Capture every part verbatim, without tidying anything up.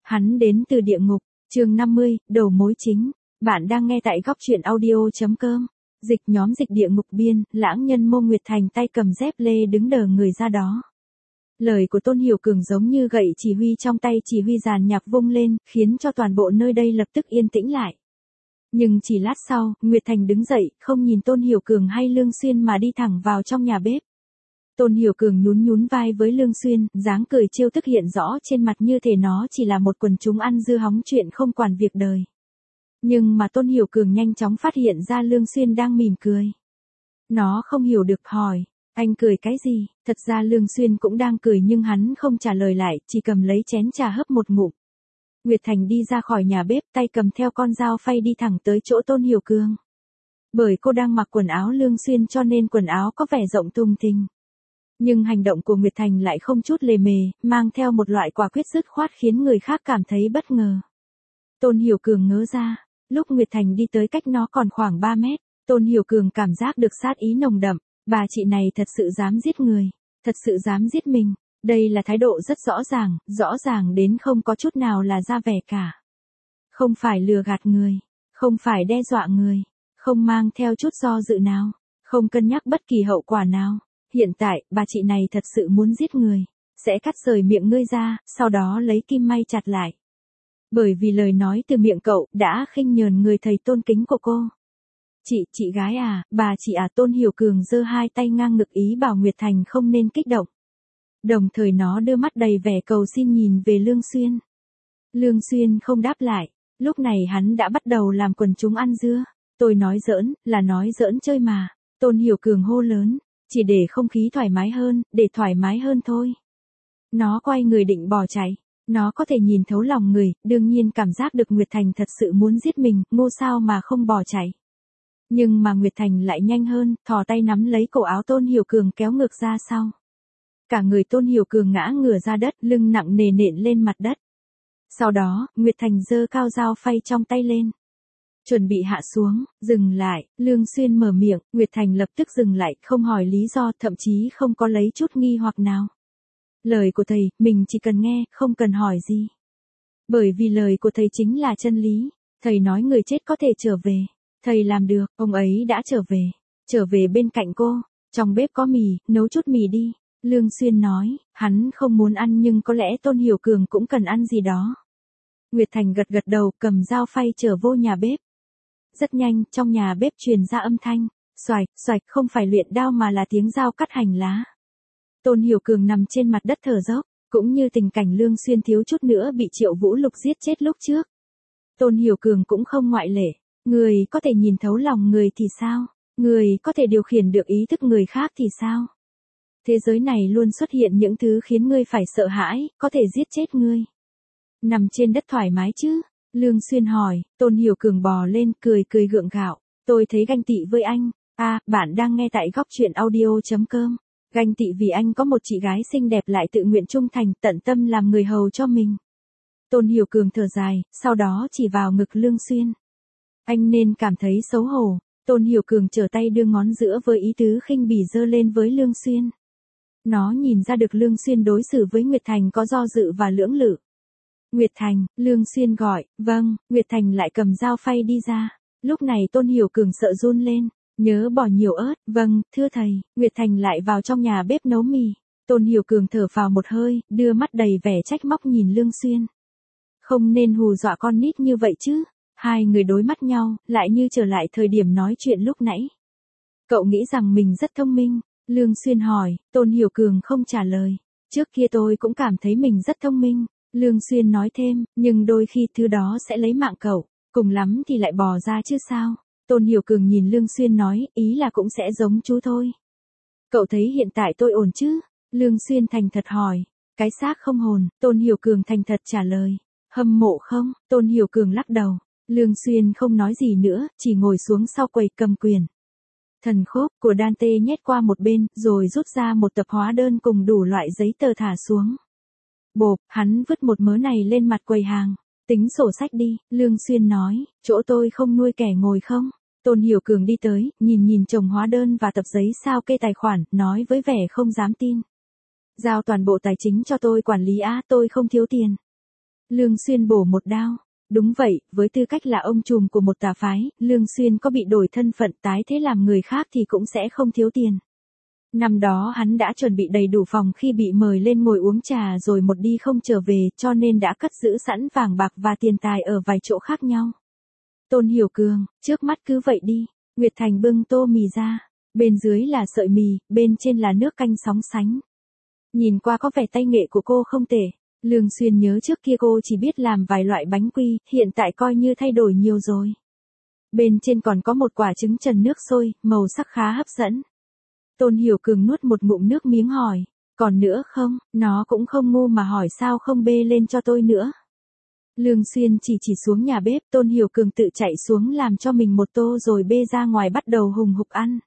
Hắn đến từ địa ngục, chương năm mươi, đầu mối chính. Bạn đang nghe tại góc truyện audio.com. Dịch nhóm dịch địa ngục biên, lãng nhân Mô Nguyệt Thành tay cầm dép lê đứng đờ người ra đó. Lời của Tôn Hiểu Cường giống như gậy chỉ huy trong tay chỉ huy dàn nhạc vung lên, khiến cho toàn bộ nơi đây lập tức yên tĩnh lại. Nhưng chỉ lát sau, Nguyệt Thành đứng dậy, không nhìn Tôn Hiểu Cường hay Lương Xuyên mà đi thẳng vào trong nhà bếp. Tôn Hiểu Cường nhún nhún vai với Lương Xuyên, dáng cười trêu tức hiện rõ trên mặt như thể nó chỉ là một quần chúng ăn dưa hóng chuyện không quản việc đời. Nhưng mà Tôn Hiểu Cường nhanh chóng phát hiện ra Lương Xuyên đang mỉm cười. Nó không hiểu được hỏi, anh cười cái gì? Thật ra Lương Xuyên cũng đang cười nhưng hắn không trả lời lại, chỉ cầm lấy chén trà hấp một ngụm. Nguyệt Thành đi ra khỏi nhà bếp, tay cầm theo con dao phay đi thẳng tới chỗ Tôn Hiểu Cường. Bởi cô đang mặc quần áo Lương Xuyên cho nên quần áo có vẻ rộng thùng thình. Nhưng hành động của Nguyệt Thành lại không chút lề mề, mang theo một loại quả quyết dứt khoát khiến người khác cảm thấy bất ngờ. Tôn Hiểu Cường ngớ ra, lúc Nguyệt Thành đi tới cách nó còn khoảng ba mét, Tôn Hiểu Cường cảm giác được sát ý nồng đậm, bà chị này thật sự dám giết người, thật sự dám giết mình, đây là thái độ rất rõ ràng, rõ ràng đến không có chút nào là ra vẻ cả. Không phải lừa gạt người, không phải đe dọa người, không mang theo chút do dự nào, không cân nhắc bất kỳ hậu quả nào. Hiện tại, bà chị này thật sự muốn giết người, sẽ cắt rời miệng ngươi ra, sau đó lấy kim may chặt lại. Bởi vì lời nói từ miệng cậu đã khinh nhờn người thầy tôn kính của cô. Chị, chị gái à, bà chị à. Tôn Hiểu Cường giơ hai tay ngang ngực ý bảo Nguyệt Thành không nên kích động. Đồng thời nó đưa mắt đầy vẻ cầu xin nhìn về Lương Xuyên. Lương Xuyên không đáp lại, lúc này hắn đã bắt đầu làm quần chúng ăn dưa. Tôi nói giỡn, là nói giỡn chơi mà. Tôn Hiểu Cường hô lớn. Chỉ để không khí thoải mái hơn, để thoải mái hơn thôi. Nó quay người định bỏ chạy. Nó có thể nhìn thấu lòng người, đương nhiên cảm giác được Nguyệt Thành thật sự muốn giết mình, ngu sao mà không bỏ chạy. Nhưng mà Nguyệt Thành lại nhanh hơn, thò tay nắm lấy cổ áo Tôn Hiểu Cường kéo ngược ra sau. Cả người Tôn Hiểu Cường ngã ngửa ra đất, lưng nặng nề nện lên mặt đất. Sau đó, Nguyệt Thành giơ cao dao phay trong tay lên. Chuẩn bị hạ xuống, dừng lại, Lương Xuyên mở miệng, Nguyệt Thành lập tức dừng lại, không hỏi lý do, thậm chí không có lấy chút nghi hoặc nào. Lời của thầy, mình chỉ cần nghe, không cần hỏi gì. Bởi vì lời của thầy chính là chân lý, thầy nói người chết có thể trở về, thầy làm được, ông ấy đã trở về, trở về bên cạnh cô, trong bếp có mì, nấu chút mì đi. Lương Xuyên nói, hắn không muốn ăn nhưng có lẽ Tôn Hiểu Cường cũng cần ăn gì đó. Nguyệt Thành gật gật đầu, cầm dao phay trở vô nhà bếp. Rất nhanh, trong nhà bếp truyền ra âm thanh, xoạch, xoạch, không phải luyện đao mà là tiếng dao cắt hành lá. Tôn Hiểu Cường nằm trên mặt đất thở dốc, cũng như tình cảnh Lương Xuyên thiếu chút nữa bị Triệu Vũ Lục giết chết lúc trước. Tôn Hiểu Cường cũng không ngoại lệ, người có thể nhìn thấu lòng người thì sao, người có thể điều khiển được ý thức người khác thì sao. Thế giới này luôn xuất hiện những thứ khiến ngươi phải sợ hãi, có thể giết chết ngươi. Nằm trên đất thoải mái chứ? Lương Xuyên hỏi. Tôn Hiểu Cường bò lên, cười cười gượng gạo. Tôi thấy ganh tị với anh. À, bạn đang nghe tại góc truyện audio.com. Ganh tị vì anh có một chị gái xinh đẹp lại tự nguyện trung thành, tận tâm làm người hầu cho mình. Tôn Hiểu Cường thở dài, sau đó chỉ vào ngực Lương Xuyên. Anh nên cảm thấy xấu hổ. Tôn Hiểu Cường trở tay đưa ngón giữa với ý tứ khinh bỉ giơ lên với Lương Xuyên. Nó nhìn ra được Lương Xuyên đối xử với Nguyệt Thành có do dự và lưỡng lự. Nguyệt Thành, Lương Xuyên gọi, vâng, Nguyệt Thành lại cầm dao phay đi ra. Lúc này Tôn Hiểu Cường sợ run lên, nhớ bỏ nhiều ớt, vâng, thưa thầy. Nguyệt Thành lại vào trong nhà bếp nấu mì. Tôn Hiểu Cường thở phào một hơi, đưa mắt đầy vẻ trách móc nhìn Lương Xuyên. Không nên hù dọa con nít như vậy chứ. Hai người đối mắt nhau, lại như trở lại thời điểm nói chuyện lúc nãy. Cậu nghĩ rằng mình rất thông minh. Lương Xuyên hỏi, Tôn Hiểu Cường không trả lời. Trước kia tôi cũng cảm thấy mình rất thông minh. Lương Xuyên nói thêm, nhưng đôi khi thứ đó sẽ lấy mạng cậu, cùng lắm thì lại bò ra chứ sao. Tôn Hiểu Cường nhìn Lương Xuyên nói, ý là cũng sẽ giống chú thôi. Cậu thấy hiện tại tôi ổn chứ? Lương Xuyên thành thật hỏi, cái xác không hồn. Tôn Hiểu Cường thành thật trả lời, hâm mộ không? Tôn Hiểu Cường lắc đầu. Lương Xuyên không nói gì nữa, chỉ ngồi xuống sau quầy cầm quyền. Thần khốp của Dante nhét qua một bên, rồi rút ra một tập hóa đơn cùng đủ loại giấy tờ thả xuống. Bộp, hắn vứt một mớ này lên mặt quầy hàng. Tính sổ sách đi, Lương Xuyên nói, chỗ tôi không nuôi kẻ ngồi không. Tôn Hiểu Cường đi tới, nhìn nhìn chồng hóa đơn và tập giấy sao kê tài khoản, nói với vẻ không dám tin. Giao toàn bộ tài chính cho tôi quản lý á, tôi không thiếu tiền. Lương Xuyên bổ một đao. Đúng vậy, với tư cách là ông trùm của một tà phái, Lương Xuyên có bị đổi thân phận tái thế làm người khác thì cũng sẽ không thiếu tiền. Năm đó hắn đã chuẩn bị đầy đủ phòng khi bị mời lên ngồi uống trà rồi một đi không trở về, cho nên đã cất giữ sẵn vàng bạc và tiền tài ở vài chỗ khác nhau. Tôn Hiểu Cường, trước mắt cứ vậy đi. Nguyệt Thành bưng tô mì ra. Bên dưới là sợi mì, bên trên là nước canh sóng sánh. Nhìn qua có vẻ tay nghệ của cô không tệ. Lương Xuyên nhớ trước kia cô chỉ biết làm vài loại bánh quy, hiện tại coi như thay đổi nhiều rồi. Bên trên còn có một quả trứng trần nước sôi, màu sắc khá hấp dẫn. Tôn Hiểu Cường nuốt một ngụm nước miếng hỏi, còn nữa không, nó cũng không ngu mà hỏi sao không bê lên cho tôi nữa. Lương Xuyên chỉ chỉ xuống nhà bếp, Tôn Hiểu Cường tự chạy xuống làm cho mình một tô rồi bê ra ngoài bắt đầu hùng hục ăn.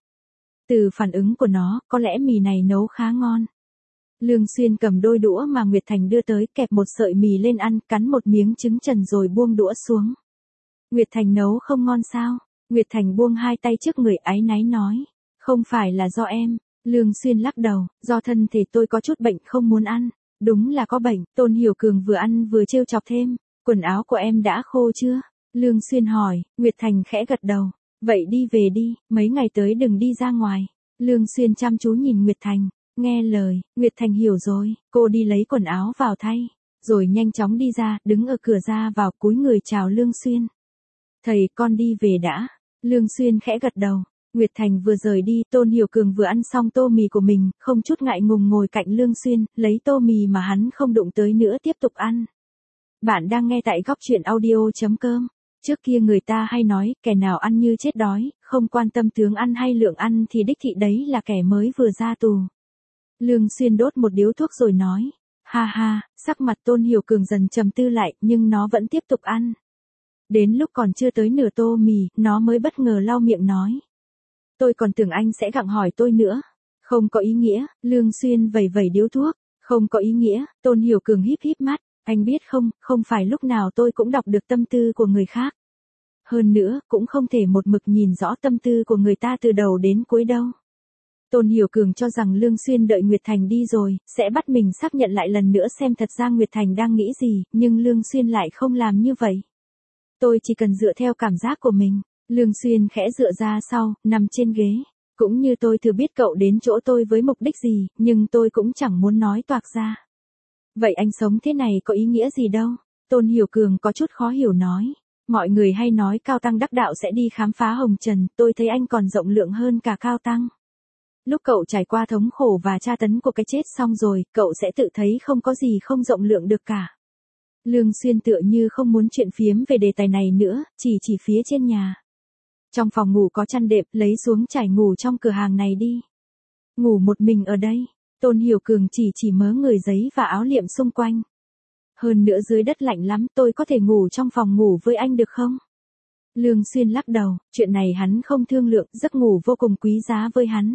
Từ phản ứng của nó, có lẽ mì này nấu khá ngon. Lương Xuyên cầm đôi đũa mà Nguyệt Thành đưa tới, kẹp một sợi mì lên ăn, cắn một miếng trứng trần rồi buông đũa xuống. Nguyệt Thành nấu không ngon sao? Nguyệt Thành buông hai tay trước người áy náy nói. Không phải là do em. Lương Xuyên lắc đầu, do thân thể tôi có chút bệnh không muốn ăn. Đúng là có bệnh. Tôn Hiểu Cường vừa ăn vừa trêu chọc thêm. Quần áo của em đã khô chưa? Lương Xuyên hỏi. Nguyệt Thành khẽ gật đầu. Vậy đi về đi, mấy ngày tới đừng đi ra ngoài. Lương Xuyên chăm chú nhìn Nguyệt Thành. Nghe lời, Nguyệt Thành hiểu rồi, cô đi lấy quần áo vào thay, rồi nhanh chóng đi ra, đứng ở cửa ra vào cúi người chào Lương Xuyên. Thầy con đi về đã. Lương Xuyên khẽ gật đầu. Nguyệt Thành vừa rời đi, Tôn Hiểu Cường vừa ăn xong tô mì của mình, không chút ngại ngùng ngồi cạnh Lương Xuyên, lấy tô mì mà hắn không đụng tới nữa tiếp tục ăn. Bạn đang nghe tại góc truyện audio chấm com. Trước kia người ta hay nói, kẻ nào ăn như chết đói, không quan tâm tướng ăn hay lượng ăn thì đích thị đấy là kẻ mới vừa ra tù. Lương Xuyên đốt một điếu thuốc rồi nói. Ha ha, sắc mặt Tôn Hiểu Cường dần trầm tư lại, nhưng nó vẫn tiếp tục ăn. Đến lúc còn chưa tới nửa tô mì, nó mới bất ngờ lau miệng nói. Tôi còn tưởng anh sẽ gặng hỏi tôi nữa. Không có ý nghĩa, Lương Xuyên vẩy vẩy điếu thuốc. Không có ý nghĩa, Tôn Hiểu Cường híp híp mắt. Anh biết không, không phải lúc nào tôi cũng đọc được tâm tư của người khác. Hơn nữa, cũng không thể một mực nhìn rõ tâm tư của người ta từ đầu đến cuối đâu. Tôn Hiểu Cường cho rằng Lương Xuyên đợi Nguyệt Thành đi rồi, sẽ bắt mình xác nhận lại lần nữa xem thật ra Nguyệt Thành đang nghĩ gì, nhưng Lương Xuyên lại không làm như vậy. Tôi chỉ cần dựa theo cảm giác của mình. Lương Xuyên khẽ dựa ra sau, nằm trên ghế. Cũng như tôi thử biết cậu đến chỗ tôi với mục đích gì, nhưng tôi cũng chẳng muốn nói toạc ra. Vậy anh sống thế này có ý nghĩa gì đâu? Tôn Hiểu Cường có chút khó hiểu nói. Mọi người hay nói Cao Tăng đắc đạo sẽ đi khám phá hồng trần, tôi thấy anh còn rộng lượng hơn cả Cao Tăng. Lúc cậu trải qua thống khổ và tra tấn của cái chết xong rồi, cậu sẽ tự thấy không có gì không rộng lượng được cả. Lương Xuyên tựa như không muốn chuyện phiếm về đề tài này nữa, chỉ chỉ phía trên nhà. Trong phòng ngủ có chăn đệm, lấy xuống trải ngủ trong cửa hàng này đi. Ngủ một mình ở đây. Tôn Hiểu Cường chỉ chỉ mớ người giấy và áo liệm xung quanh. Hơn nữa dưới đất lạnh lắm, tôi có thể ngủ trong phòng ngủ với anh được không? Lương Xuyên lắc đầu, chuyện này hắn không thương lượng, giấc ngủ vô cùng quý giá với hắn.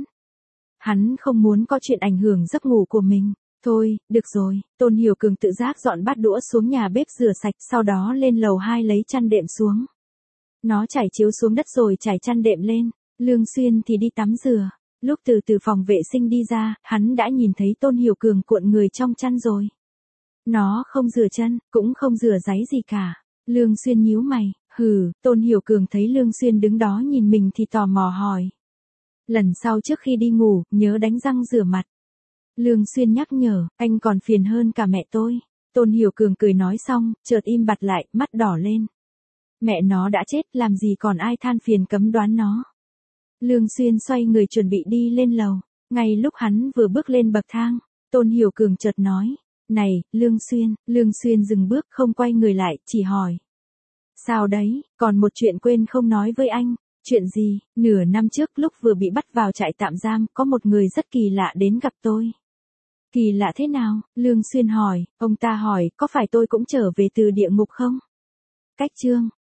Hắn không muốn có chuyện ảnh hưởng giấc ngủ của mình. Thôi, được rồi, Tôn Hiểu Cường tự giác dọn bát đũa xuống nhà bếp rửa sạch, sau đó lên lầu hai lấy chăn đệm xuống. Nó trải chiếu xuống đất rồi trải chăn đệm lên. Lương Xuyên thì đi tắm rửa. Lúc từ từ phòng vệ sinh đi ra, hắn đã nhìn thấy Tôn Hiểu Cường cuộn người trong chăn rồi. Nó không rửa chân, cũng không rửa giấy gì cả. Lương Xuyên nhíu mày, hừ, Tôn Hiểu Cường thấy Lương Xuyên đứng đó nhìn mình thì tò mò hỏi. Lần sau trước khi đi ngủ, nhớ đánh răng rửa mặt. Lương Xuyên nhắc nhở, anh còn phiền hơn cả mẹ tôi. Tôn Hiểu Cường cười nói xong, chợt im bặt lại, mắt đỏ lên. Mẹ nó đã chết, làm gì còn ai than phiền cấm đoán nó. Lương Xuyên xoay người chuẩn bị đi lên lầu. Ngay lúc hắn vừa bước lên bậc thang, Tôn Hiểu Cường chợt nói. Này, Lương Xuyên, Lương Xuyên dừng bước không quay người lại, chỉ hỏi. Sao đấy, còn một chuyện quên không nói với anh. Chuyện gì? Nửa năm trước lúc vừa bị bắt vào trại tạm giam, có một người rất kỳ lạ đến gặp tôi. Kỳ lạ thế nào? Lương Xuyên hỏi. Ông ta hỏi, có phải tôi cũng trở về từ địa ngục không? Cách chương.